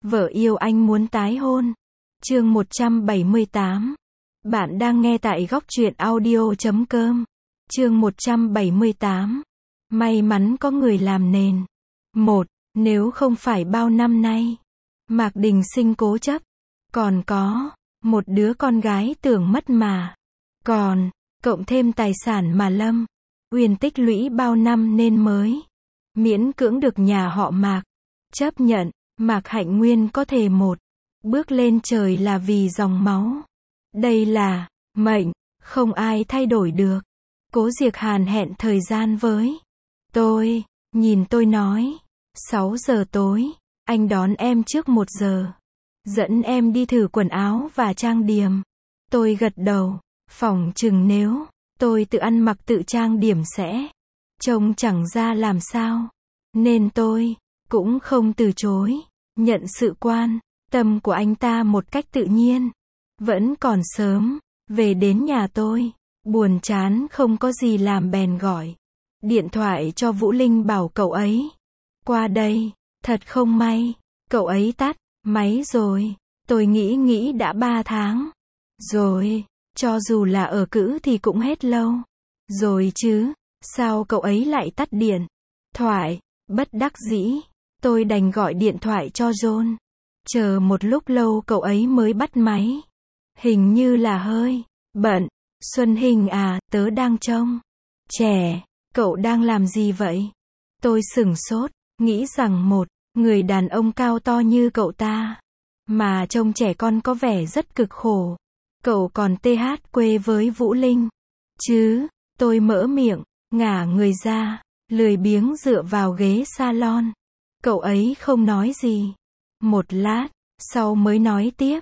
Vợ yêu anh muốn tái hôn. Chương 178. Bạn đang nghe tại góc truyện audio.com. Chương 178. May mắn có người làm nền. 1. Nếu không phải bao năm nay, Mạc Đình Sinh cố chấp, còn có một đứa con gái tưởng mất mà, còn cộng thêm tài sản mà Lâm Uyên tích lũy bao năm nên mới miễn cưỡng được nhà họ Mạc chấp nhận. Mạc Hạnh Nguyên có thể một bước lên trời là vì dòng máu. Đây là mệnh, không ai thay đổi được. Cố Diệc Hàn hẹn thời gian với tôi, nhìn tôi nói, 6 giờ tối, anh đón em trước 1 giờ. Dẫn em đi thử quần áo và trang điểm. Tôi gật đầu, phỏng chừng nếu tôi tự ăn mặc tự trang điểm sẽ trông chẳng ra làm sao. Nên tôi cũng không từ chối nhận sự quan tâm của anh ta một cách tự nhiên. Vẫn còn sớm, về đến nhà tôi, buồn chán không có gì làm bèn gọi điện thoại cho Vũ Linh bảo cậu ấy qua đây. Thật không may, cậu ấy tắt máy rồi. Tôi nghĩ đã 3 tháng rồi, cho dù là ở cữ thì cũng hết lâu rồi chứ, sao cậu ấy lại tắt điện thoại. Bất đắc dĩ, tôi đành gọi điện thoại cho John. Chờ một lúc lâu cậu ấy mới bắt máy. Hình như là hơi bận. Xuân Hình à, tớ đang trông trẻ. Cậu đang làm gì vậy? Tôi sửng sốt, nghĩ rằng một người đàn ông cao to như cậu ta mà trông trẻ con có vẻ rất cực khổ. Cậu còn TH quê với Vũ Linh chứ? Tôi mở miệng, ngả người ra, lười biếng dựa vào ghế salon. Cậu ấy không nói gì. Một lát sau mới nói tiếp,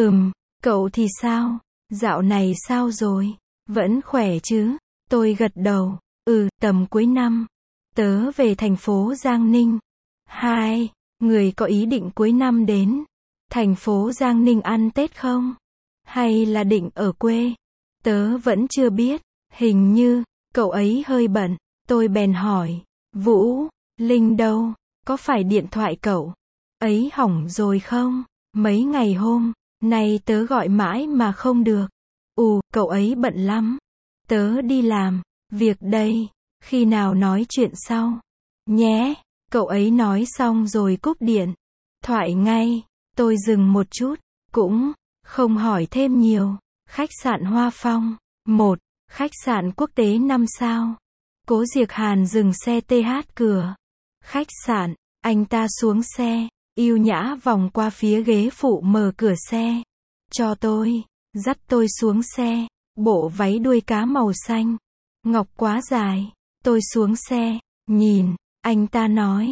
cậu thì sao? Dạo này sao rồi? Vẫn khỏe chứ? Tôi gật đầu, tầm cuối năm tớ về thành phố Giang Ninh. Hai người có ý định cuối năm đến thành phố Giang Ninh ăn Tết không? Hay là định ở quê? Tớ vẫn chưa biết, hình như cậu ấy hơi bận. Tôi bèn hỏi, Vũ Linh đâu? Có phải điện thoại cậu ấy hỏng rồi không? Mấy ngày hôm nay tớ gọi mãi mà không được. Cậu ấy bận lắm. Tớ đi làm việc đây, khi nào nói chuyện sau nhé. Cậu ấy nói xong rồi cúp điện thoại ngay. Tôi dừng một chút, cũng không hỏi thêm nhiều. Khách sạn Hoa Phong, một khách sạn quốc tế 5 sao. Cố Diệc Hàn dừng xe TH cửa khách sạn. Anh ta xuống xe, yêu nhã vòng qua phía ghế phụ mở cửa xe cho tôi, dắt tôi xuống xe. Bộ váy đuôi cá màu xanh ngọc quá dài. Tôi xuống xe, nhìn, anh ta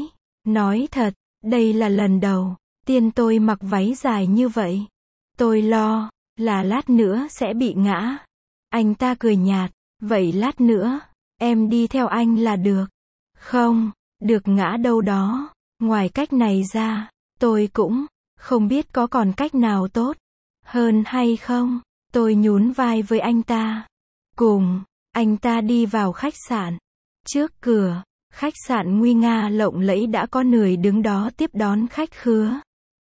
nói thật, đây là lần đầu tiên tôi mặc váy dài như vậy. Tôi lo là lát nữa sẽ bị ngã. Anh ta cười nhạt, vậy lát nữa em đi theo anh là được. Không được ngã đâu đó. Ngoài cách này ra, tôi cũng không biết có còn cách nào tốt hơn hay không. Tôi nhún vai với anh ta. Cùng anh ta đi vào khách sạn. Trước cửa khách sạn nguy nga lộng lẫy đã có người đứng đó tiếp đón khách khứa.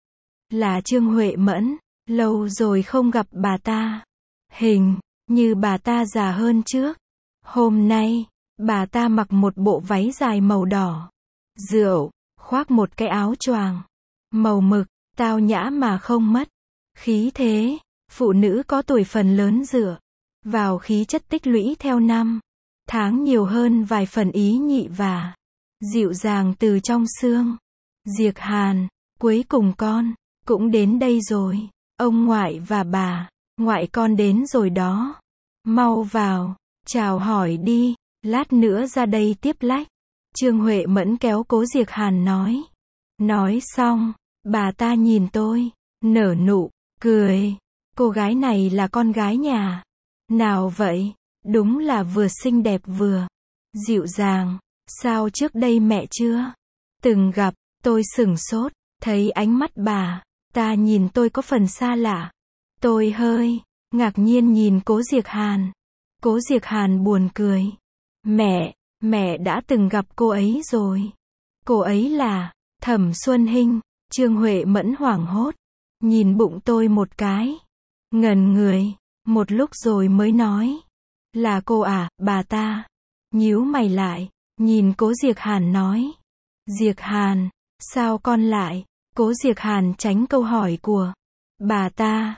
Là Trương Huệ Mẫn. Lâu rồi không gặp bà ta. Hình như bà ta già hơn trước. Hôm nay bà ta mặc một bộ váy dài màu đỏ rượu, khoác một cái áo choàng màu mực, tao nhã mà không mất khí thế. Phụ nữ có tuổi phần lớn dựa vào khí chất tích lũy theo năm tháng nhiều hơn vài phần ý nhị và dịu dàng từ trong xương. Diệc Hàn, cuối cùng con cũng đến đây rồi. Ông ngoại và bà ngoại con đến rồi đó. Mau vào, chào hỏi đi, lát nữa ra đây tiếp lách. Trương Huệ Mẫn kéo Cố Diệc Hàn nói. Nói xong, bà ta nhìn tôi, nở nụ cười. Cô gái này là con gái nhà nào vậy? Đúng là vừa xinh đẹp vừa dịu dàng. Sao trước đây mẹ chưa từng gặp? Tôi sửng sốt, thấy ánh mắt bà ta nhìn tôi có phần xa lạ. Tôi hơi ngạc nhiên nhìn Cố Diệc Hàn. Cố Diệc Hàn buồn cười. Mẹ đã từng gặp cô ấy rồi. Cô ấy là Thẩm Xuân Hinh. Trương Huệ Mẫn hoảng hốt, nhìn bụng tôi một cái, ngẩn người, một lúc rồi mới nói. Là cô à, bà ta. Nhíu mày lại, nhìn Cố Diệc Hàn nói. Diệc Hàn, sao con lại? Cố Diệc Hàn tránh câu hỏi của bà ta.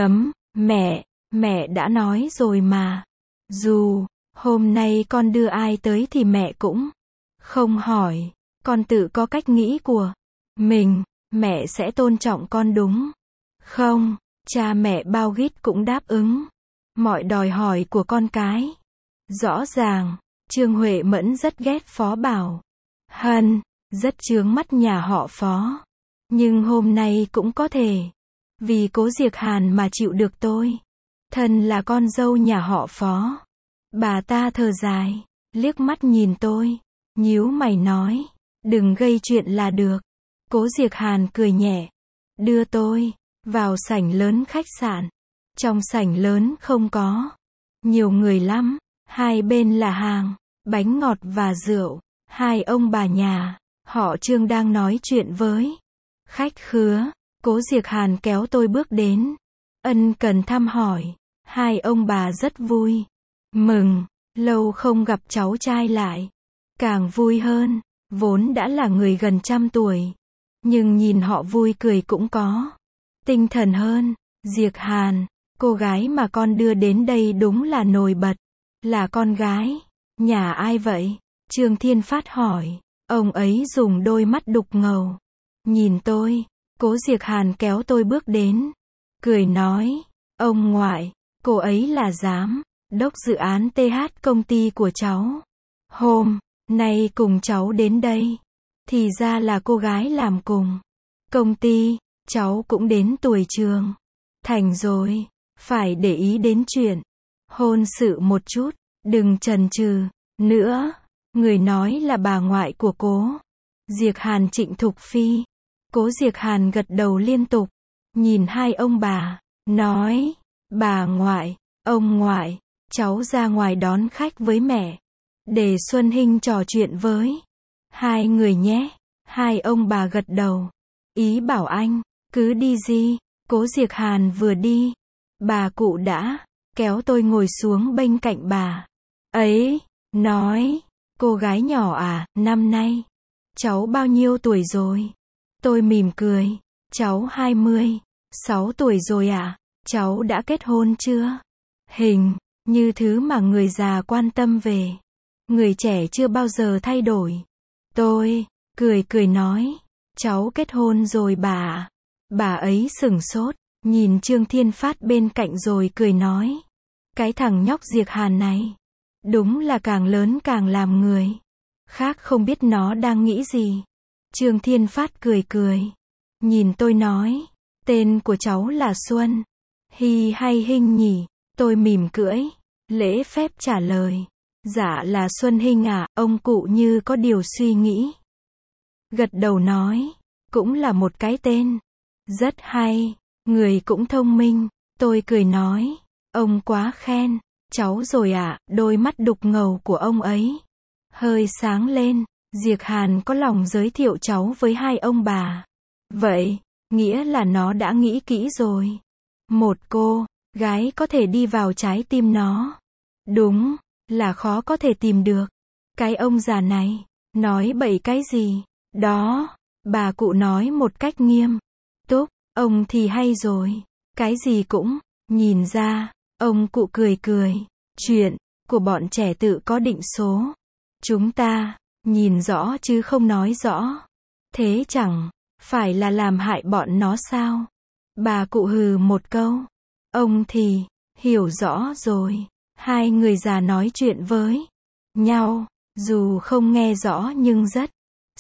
Mẹ đã nói rồi mà. Dù, hôm nay con đưa ai tới thì mẹ cũng không hỏi. Con tự có cách nghĩ của mình, mẹ sẽ tôn trọng con đúng không? Cha mẹ bao gít cũng đáp ứng mọi đòi hỏi của con cái. Rõ ràng, Trương Huệ Mẫn rất ghét Phó Bảo Hân, rất chướng mắt nhà họ Phó. Nhưng hôm nay cũng có thể, vì Cố Diệc Hàn mà chịu được tôi. Thân là con dâu nhà họ Phó. Bà ta thở dài, liếc mắt nhìn tôi, nhíu mày nói, đừng gây chuyện là được. Cố Diệc Hàn cười nhẹ, đưa tôi vào sảnh lớn khách sạn. Trong sảnh lớn không có nhiều người lắm, hai bên là hàng bánh ngọt và rượu. Hai ông bà nhà họ Trương đang nói chuyện với khách khứa. Cố Diệc Hàn kéo tôi bước đến, ân cần thăm hỏi. Hai ông bà rất vui mừng, lâu không gặp cháu trai lại, càng vui hơn. Vốn đã là người gần trăm tuổi, nhưng nhìn họ vui cười cũng có tinh thần hơn. Diệc Hàn, cô gái mà con đưa đến đây đúng là nổi bật. Là con gái nhà ai vậy? Trương Thiên Phát hỏi. Ông ấy dùng đôi mắt đục ngầu nhìn tôi. Cố Diệc Hàn kéo tôi bước đến, cười nói, ông ngoại, cô ấy là giám đốc dự án TH công ty của cháu. Hôm nay cùng cháu đến đây, thì ra là cô gái làm cùng công ty. Cháu cũng đến tuổi trưởng thành rồi, phải để ý đến chuyện hôn sự một chút, đừng chần chừ nữa. Người nói là bà ngoại của Cố Diệc Hàn, Trịnh Thục Phi. Cố Diệc Hàn gật đầu liên tục, nhìn hai ông bà, nói, bà ngoại, ông ngoại, cháu ra ngoài đón khách với mẹ, để Xuân Hinh trò chuyện với hai người nhé. Hai ông bà gật đầu, ý bảo anh, cứ đi gì. Cố Diệc Hàn vừa đi, bà cụ đã kéo tôi ngồi xuống bên cạnh bà ấy, nói, cô gái nhỏ à, năm nay cháu bao nhiêu tuổi rồi? Tôi mỉm cười, cháu 26 tuổi rồi ạ. Cháu đã kết hôn chưa? Hình như thứ mà người già quan tâm về người trẻ chưa bao giờ thay đổi. Tôi cười nói, cháu kết hôn rồi bà ạ. Bà ấy sửng sốt, nhìn Trương Thiên Phát bên cạnh rồi cười nói, cái thằng nhóc Diệc Hàn này, đúng là càng lớn càng làm người khác không biết nó đang nghĩ gì. Trương Thiên Phát cười, nhìn tôi nói, tên của cháu là Xuân Hy hay Hinh nhỉ? Tôi mỉm cưỡi, lễ phép trả lời, dạ là Xuân Hinh à. Ông cụ như có điều suy nghĩ, gật đầu nói, cũng là một cái tên rất hay, người cũng thông minh. Tôi cười nói, ông quá khen cháu rồi ạ. Đôi mắt đục ngầu của ông ấy hơi sáng lên. Diệc Hàn có lòng giới thiệu cháu với hai ông bà. Vậy, nghĩa là nó đã nghĩ kỹ rồi. Một cô gái có thể đi vào trái tim nó, đúng là khó có thể tìm được. Cái ông già này nói bậy cái gì đó? Bà cụ nói một cách nghiêm túc, ông thì hay rồi, cái gì cũng nhìn ra. Ông cụ cười, chuyện của bọn trẻ tự có định số, chúng ta nhìn rõ chứ không nói rõ, thế chẳng phải là làm hại bọn nó sao? Bà cụ hừ một câu, ông thì hiểu rõ rồi. Hai người già nói chuyện với nhau, dù không nghe rõ nhưng rất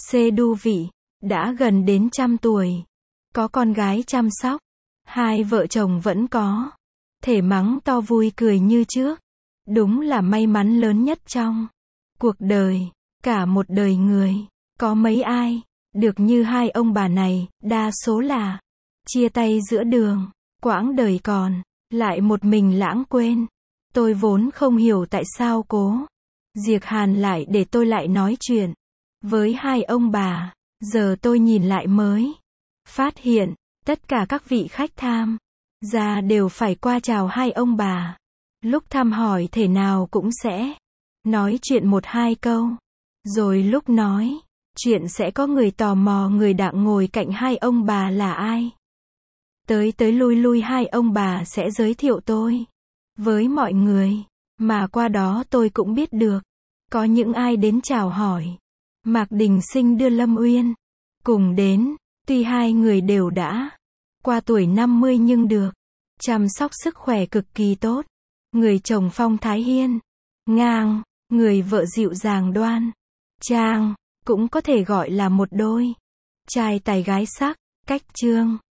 đu vị. Đã gần đến 100 tuổi, có con gái chăm sóc, hai vợ chồng vẫn có thể mắng to vui cười như trước. Đúng là may mắn lớn nhất trong cuộc đời. Cả một đời người, có mấy ai được như hai ông bà này. Đa số là chia tay giữa đường, quãng đời còn lại một mình lãng quên. Tôi vốn không hiểu tại sao Cố Diệc Hàn lại để tôi lại nói chuyện với hai ông bà. Giờ tôi nhìn lại mới Phát hiện, tất cả các vị khách tham gia đều phải qua chào hai ông bà. Lúc thăm hỏi thể nào cũng sẽ nói chuyện một hai câu. Rồi lúc nói chuyện sẽ có người tò mò người đặng ngồi cạnh hai ông bà là ai. Tới tới lui lui hai ông bà sẽ giới thiệu tôi với mọi người, mà qua đó tôi cũng biết được có những ai đến chào hỏi. Mạc Đình Sinh đưa Lâm Uyên cùng đến, tuy hai người đều đã qua tuổi 50 nhưng được chăm sóc sức khỏe cực kỳ tốt. Người chồng phong thái hiên ngang, người vợ dịu dàng đoan trang, cũng có thể gọi là một đôi trai tài gái sắc. Cách chương